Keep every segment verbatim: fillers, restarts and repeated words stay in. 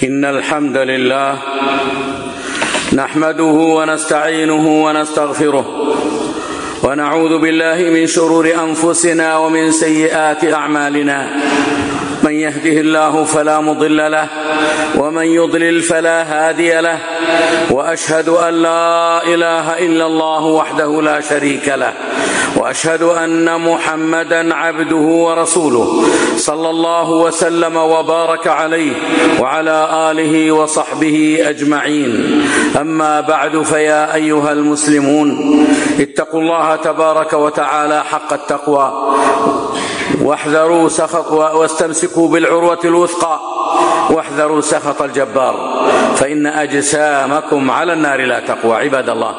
إن الحمد لله نحمده ونستعينه ونستغفره ونعوذ بالله من شرور أنفسنا ومن سيئات أعمالنا. من يهده الله فلا مضل له ومن يضلل فلا هادي له، وأشهد أن لا إله إلا الله وحده لا شريك له، وأشهد أن محمدا عبده ورسوله صلى الله وسلم وبارك عليه وعلى آله وصحبه أجمعين. أما بعد، فيا أيها المسلمون اتقوا الله تبارك وتعالى حق التقوى، واحذروا سخط واستمسكوا بالعروة الوثقى، واحذروا سخط الجبار، فإن أجسامكم على النار لا تقوى. عباد الله،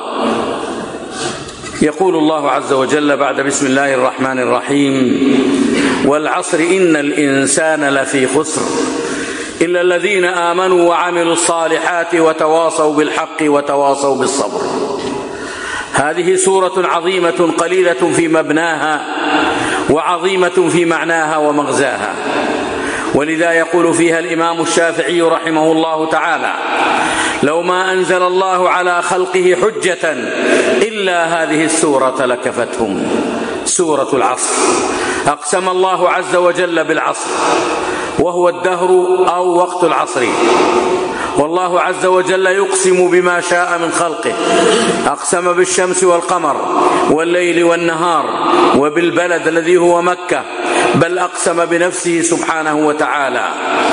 يقول الله عز وجل بعد بسم الله الرحمن الرحيم: والعصر إن الإنسان لفي خسر إلا الذين آمنوا وعملوا الصالحات وتواصوا بالحق وتواصوا بالصبر. هذه سورة عظيمة قليلة في مبناها وعظيمة في معناها ومغزاها، ولذا يقول فيها الإمام الشافعي رحمه الله تعالى: لو ما أنزل الله على خلقه حجة إلا هذه السورة لكفتهم. سورة العصر، أقسم الله عز وجل بالعصر، وهو الدهر أو وقت العصر، والله عز وجل يقسم بما شاء من خلقه. أقسم بالشمس والقمر والليل والنهار وبالبلد الذي هو مكة، بل أقسم بنفسه سبحانه وتعالى.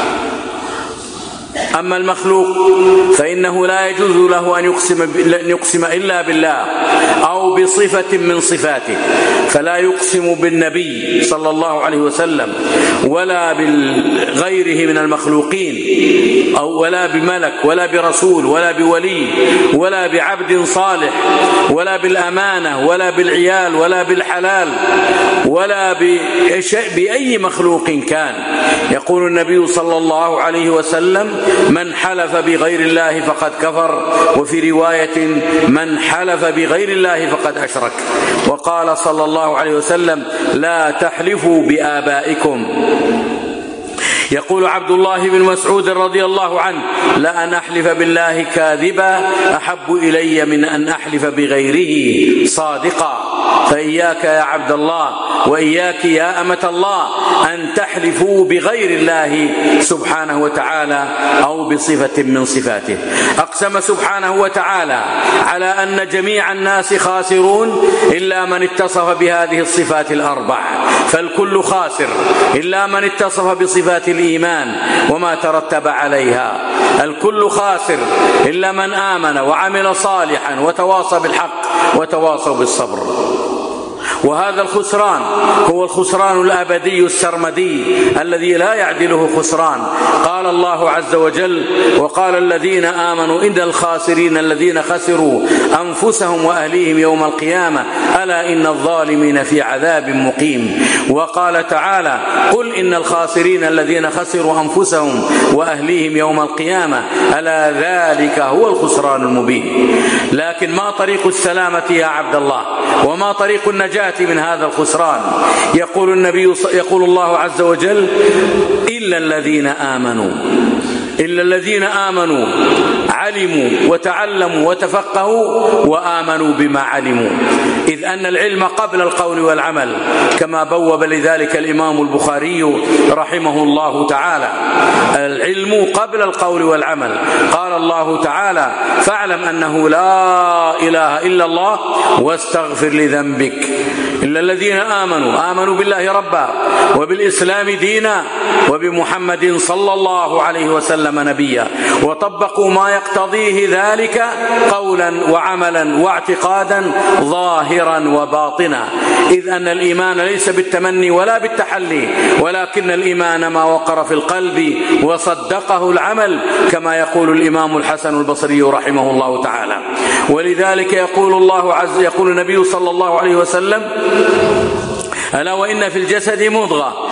أما المخلوق فإنه لا يجوز له أن يقسم, أن يقسم إلا بالله أو بصفة من صفاته، فلا يقسم بالنبي صلى الله عليه وسلم ولا بغيره من المخلوقين، أو ولا بملك ولا برسول ولا بولي ولا بعبد صالح ولا بالأمانة ولا بالعيال ولا بالحلال ولا بأي مخلوق كان. يقول النبي صلى الله عليه وسلم: من حلف بغير الله فقد كفر، وفي رواية: من حلف بغير الله فقد أشرك. وقال صلى الله عليه وسلم: لا تحلفوا بآبائكم. يقول عبد الله بن مسعود رضي الله عنه: لأن أحلف بالله كاذبا أحب إلي من أن أحلف بغيره صادقا. فإياك يا عبد الله وإياك يا أمة الله أن تحلفوا بغير الله سبحانه وتعالى أو بصفة من صفاته. أقسم سبحانه وتعالى على أن جميع الناس خاسرون إلا من اتصف بهذه الصفات الأربع، فالكل خاسر إلا من اتصف بصفات الإيمان وما ترتب عليها. الكل خاسر إلا من آمن وعمل صالحا وتواصى بالحق وتواصوا بالصبر. وهذا الخسران هو الخسران الأبدي السرمدي الذي لا يعدله خسران. قال الله عز وجل: وقال الذين آمنوا إن الخاسرين الذين خسروا أنفسهم وأهليهم يوم القيامة ألا إن الظالمين في عذاب مقيم. وقال تعالى: قل إن الخاسرين الذين خسروا أنفسهم وأهليهم يوم القيامة ألا ذلك هو الخسران المبين. لكن ما طريق السلامة يا عبد الله؟ وما طريق النجاة من هذا الخسران؟ يقول النبي يقول الله عز وجل: إلا الذين آمنوا إلا الذين آمنوا علموا وتعلموا وتفقهوا وآمنوا بما علموا، إذ أن العلم قبل القول والعمل، كما بوب لذلك الإمام البخاري رحمه الله تعالى. العلم قبل القول والعمل. قال الله تعالى: فاعلم أنه لا إله إلا الله واستغفر لذنبك. إلا الذين آمنوا آمنوا بالله ربا وبالإسلام دينا وبمحمد صلى الله عليه وسلم نبيا، وطبقوا ما يقتضيه ذلك قولا وعملا واعتقادا ظاهرا وباطنا، إذ أن الإيمان ليس بالتمني ولا بالتحلي، ولكن الإيمان ما وقر في القلب وصدقه العمل، كما يقول الإمام الحسن البصري رحمه الله تعالى. ولذلك يقول الله عز يقول النبي صلى الله عليه وسلم: ألا وإن في الجسد مضغة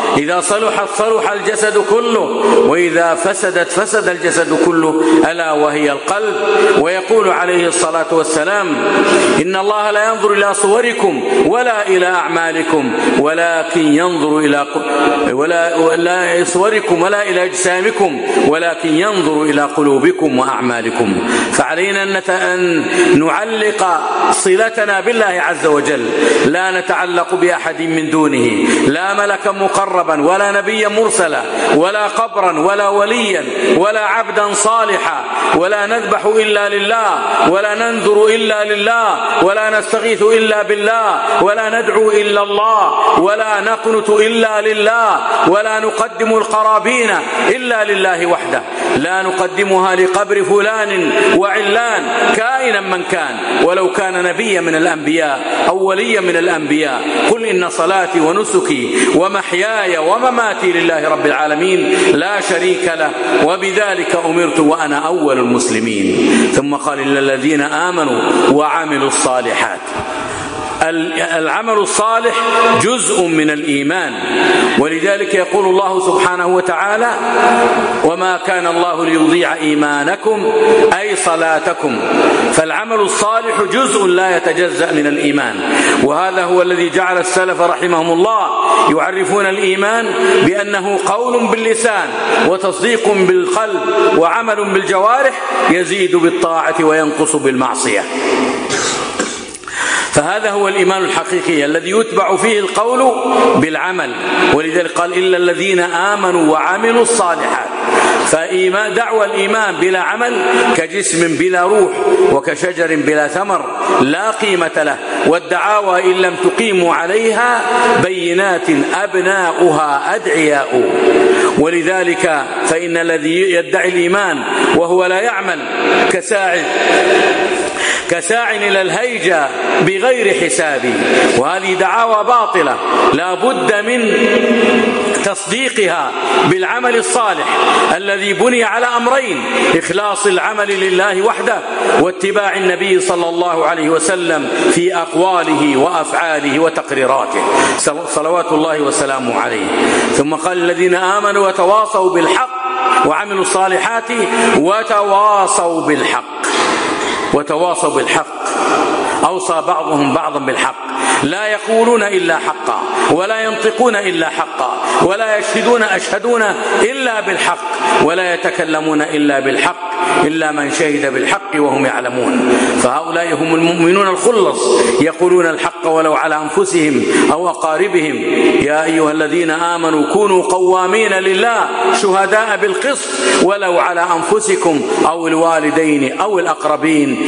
إذا صلحت صلح الجسد كله وإذا فسدت فسد الجسد كله ألا وهي القلب. ويقول عليه الصلاة والسلام إن الله لا ينظر إلى صوركم ولا إلى أعمالكم ولكن ينظر إلى ولا لا صوركم ولا إلى أجسامكم ولكن ينظر إلى قلوبكم وأعمالكم. فعلينا أن نعلق صلتنا بالله عز وجل، لا نتعلق بأحد من دونه، لا ملكا مقربا ولا نبيا مرسلا ولا قبرا ولا وليا ولا عبدا صالحا، ولا نذبح إلا لله ولا ننذر إلا لله ولا نستغيث إلا بالله ولا ندعو إلا الله ولا نقنت إلا لله ولا نقدم القرابين إلا لله وحده، لا نقدمها لقبر فلان وعلان كائنا من كان ولو كان نبيا من الأنبياء أو وليا من الأنبياء. قل إن صلاتي ونسكي ومحياي ومماتي لله رب العالمين لا شريك له وبذلك أمرت وأنا أول المسلمين. ثم قال إلا الذين آمنوا وعملوا الصالحات. العمل الصالح جزء من الإيمان، ولذلك يقول الله سبحانه وتعالى وما كان الله ليضيع إيمانكم أي صلاتكم. فالعمل الصالح جزء لا يتجزأ من الإيمان، وهذا هو الذي جعل السلف رحمهم الله يعرفون الإيمان بأنه قول باللسان وتصديق بالقلب وعمل بالجوارح يزيد بالطاعة وينقص بالمعصية. فهذا هو الإيمان الحقيقي الذي يتبع فيه القول بالعمل، ولذلك قال إلا الذين آمنوا وعملوا الصالحات. فإيمان دعوى الإيمان بلا عمل كجسم بلا روح وكشجر بلا ثمر لا قيمة له، والدعاوى إن لم تقيموا عليها بينات أبناؤها أدعياء. ولذلك فإن الذي يدعي الإيمان وهو لا يعمل كساعد كساع إلى الهيجة بغير حساب، وهذه دعاوى باطلة لا بد من تصديقها بالعمل الصالح الذي بني على أمرين: إخلاص العمل لله وحده واتباع النبي صلى الله عليه وسلم في أقواله وأفعاله وتقريراته صلوات الله وسلامه عليه. ثم قال الذين آمنوا وتواصوا بالحق وعملوا الصالحات وتواصوا بالحق. وتواصوا بالحق أوصى بعضهم بعضا بالحق، لا يقولون إلا حقا ولا ينطقون إلا حقا ولا يشهدون أشهدون إلا بالحق ولا يتكلمون إلا بالحق إلا من شهد بالحق وهم يعلمون. فهؤلاء هم المؤمنون الخلص يقولون الحق ولو على أنفسهم أو أقاربهم. يا أيها الذين آمنوا كونوا قوامين لله شهداء بالقسط ولو على أنفسكم أو الوالدين أو الأقربين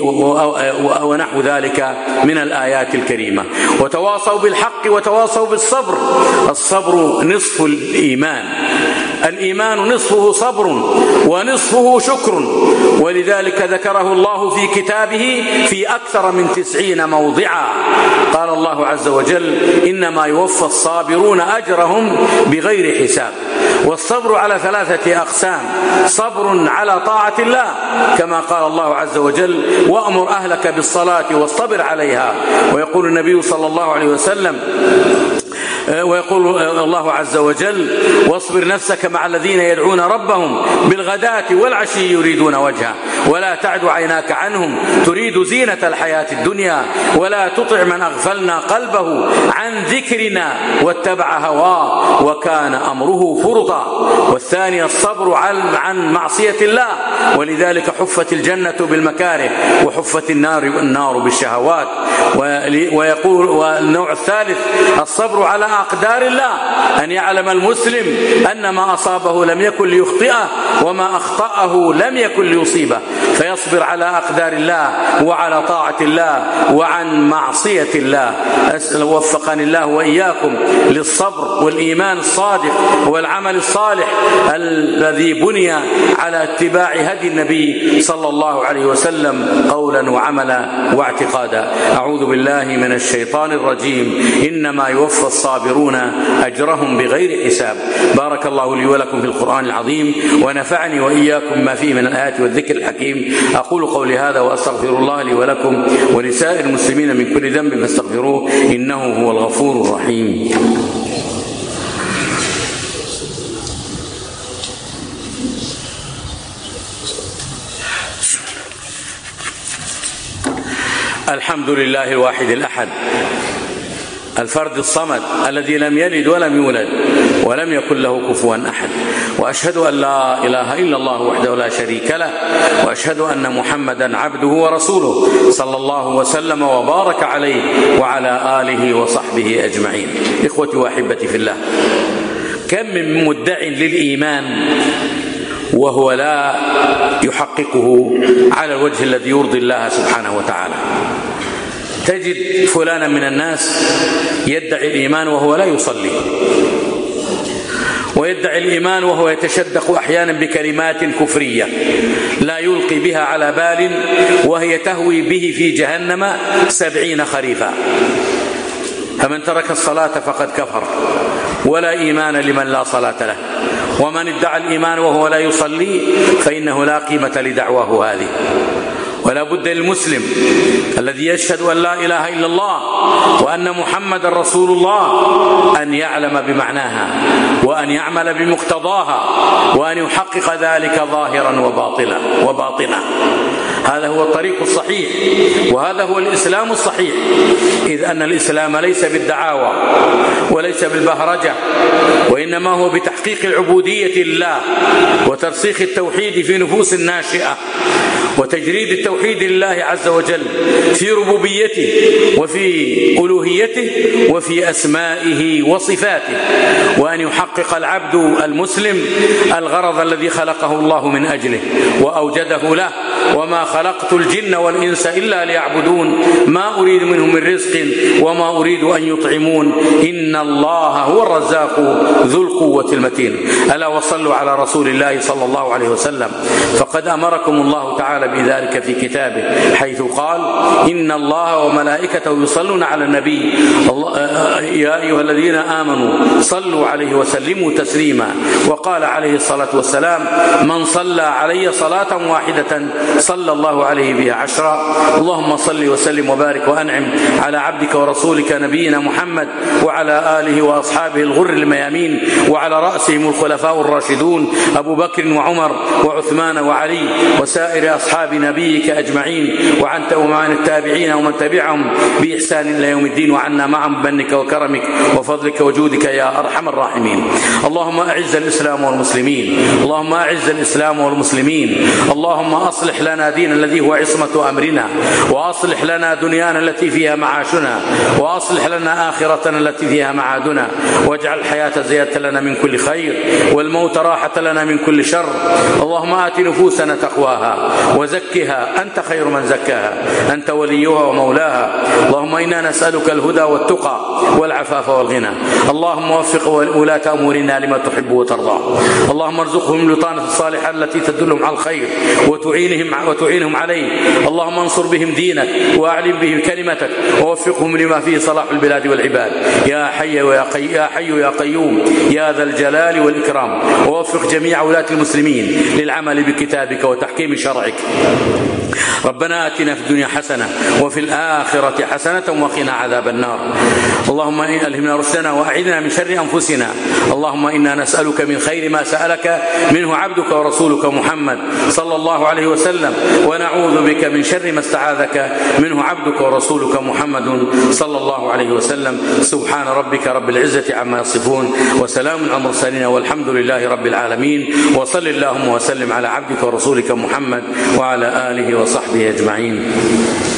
ونحو ذلك من الآيات الكريمة. وتواصوا بالحق وتواصوا بالصبر. الصبر نصف الإيمان، الإيمان نصفه صبر ونصفه شكر، ولذلك ذكره الله في كتابه في أكثر من تسعين موضعا. قال الله عز وجل إنما يوفى الصابرون أجرهم بغير حساب. والصبر على ثلاثة أقسام: صبر على طاعة الله كما قال الله عز وجل وأمر أهلك بالصلاة واصطبر عليها، ويقول النبي صلى الله عليه وسلم ويقول الله عز وجل واصبر نفسك مع الذين يدعون ربهم بالغداة والعشي يريدون وجهه ولا تعد عيناك عنهم تريد زينة الحياة الدنيا ولا تطع من أغفلنا قلبه عن ذكرنا واتبع هواه وكان أمره فرطا. والثاني الصبر عن معصية الله، ولذلك حفت الجنة بالمكاره وحفت النار النار بالشهوات. ويقول والنوع الثالث الصبر على أقدار الله، أن يعلم المسلم أن ما أصابه لم يكن ليخطئه وما أخطأه لم يكن ليصيبه، فيصبر على أقدار الله وعلى طاعة الله وعن معصية الله. أسأل وفقني الله وإياكم للصبر والإيمان الصادق والعمل الصالح الذي بني على اتباع هدي النبي صلى الله عليه وسلم قولا وعملا واعتقادا. أعوذ بالله من الشيطان الرجيم. إنما يوفى الصابرون أجرهم بغير حساب. بارك الله لي ولكم في القرآن العظيم ونفعني وإياكم ما فيه من الآيات والذكر الحكيم. أقول قولي هذا وأستغفر الله لي ولكم ولسائر المسلمين من كل ذنب فاستغفروه إنه هو الغفور الرحيم. الحمد لله الواحد الأحد الفرد الصمد الذي لم يلد ولم يولد ولم يكن له كفوا أحد، وأشهد أن لا إله إلا الله وحده لا شريك له، وأشهد أن محمدا عبده ورسوله صلى الله وسلم وبارك عليه وعلى آله وصحبه أجمعين. إخوتي وأحبتي في الله، كم من مدع للإيمان وهو لا يحققه على الوجه الذي يرضي الله سبحانه وتعالى. تجد فلانا من الناس يدعي الإيمان وهو لا يصلي، ويدعي الإيمان وهو يتشدق أحيانا بكلمات كفرية لا يلقي بها على بال، وهي تهوي به في جهنم سبعين خريفا. فمن ترك الصلاة فقد كفر، ولا إيمان لمن لا صلاة له. ومن ادعى الإيمان وهو لا يصلي فإنه لا قيمة لدعواه هذه. ولا بد للمسلم الذي يشهد أن لا إله إلا الله وأن محمد رسول الله أن يعلم بمعناها، وأن يعمل بمقتضاها، وأن يحقق ذلك ظاهرا وباطلا وباطنا. هذا هو الطريق الصحيح، وهذا هو الإسلام الصحيح، إذ أن الإسلام ليس بالدعاوى وليس بالبهرجة، وإنما هو بتحقيق العبودية لله وترسيخ التوحيد في نفوس الناشئة، وتجريد التوحيد لله عز وجل في ربوبيته وفي ألوهيته وفي أسمائه وصفاته، وأن يحقق العبد المسلم الغرض الذي خلقه الله من أجله وأوجده له. وما خلقت الجن والإنس إلا ليعبدون ما أريد منهم من رزق وما أريد أن يطعمون إن الله هو الرزاق ذو القوة المتين. ألا وصلوا على رسول الله صلى الله عليه وسلم، فقد أمركم الله تعالى بذلك في كتابه، حيث قال إن الله وملائكته يصلون على النبي يا أيها الذين آمنوا صلوا عليه وسلموا تسليما. وقال عليه الصلاة والسلام من صلى علي صلاة واحدة صلى الله عليه بها عشرا. اللهم صل وسلم وبارك وأنعم على عبدك ورسولك نبينا محمد وعلى آله وأصحابه الغر الميامين، وعلى رأسهم الخلفاء الراشدون أبو بكر وعمر وعثمان وعلي وسائر أصحاب نبيك أجمعين، وعن التابعين ومن تبعهم بإحسان إلى يوم الدين، وعنا معهم بمنك وكرمك وفضلك وجودك يا أرحم الراحمين. اللهم أعز الإسلام والمسلمين، اللهم أعز الإسلام والمسلمين، اللهم أصلح لنا دين الذي هو عصمة أمرنا، وأصلح لنا دنيانا التي فيها معاشنا، وأصلح لنا آخرتنا التي فيها معادنا، واجعل الحياة زيادة لنا من كل خير والموت راحة لنا من كل شر. اللهم آت نفوسنا تقواها وزكها أنت خير من زكاها، أنت وليها ومولاها. اللهم إنا نسألك الهدى والتقى والعفاف والغنى. اللهم وفق ولاة أمورنا لما تحب وترضى. اللهم ارزقهم البطانة الصالحة التي تدلهم على الخير وتعينهم وتعينهم عليه. اللهم انصر بهم دينك واعلم بهم كلمتك، ووفقهم لما فيه صلاح البلاد والعباد يا حي ويا قي... يا حي يا قيوم يا ذا الجلال والإكرام. ووفق جميع ولاة المسلمين للعمل بكتابك وتحكيم شرعك. ربنا آتنا في الدنيا حسنة وفي الآخرة حسنة وقنا عذاب النار. اللهم ألهمنا رشدنا وأعذنا من شر أنفسنا. اللهم إنا نسألك من خير ما سألك منه عبدك ورسولك محمد صلى الله عليه وسلم، ونعوذ بك من شر ما استعاذك منه عبدك ورسولك محمد صلى الله عليه وسلم. سبحان ربك رب العزة عما يصفون، وسلام على المرسلين، والحمد لله رب العالمين. وصل اللهم وسلم على عبدك ورسولك محمد وعلى آله وصحبه أجمعين.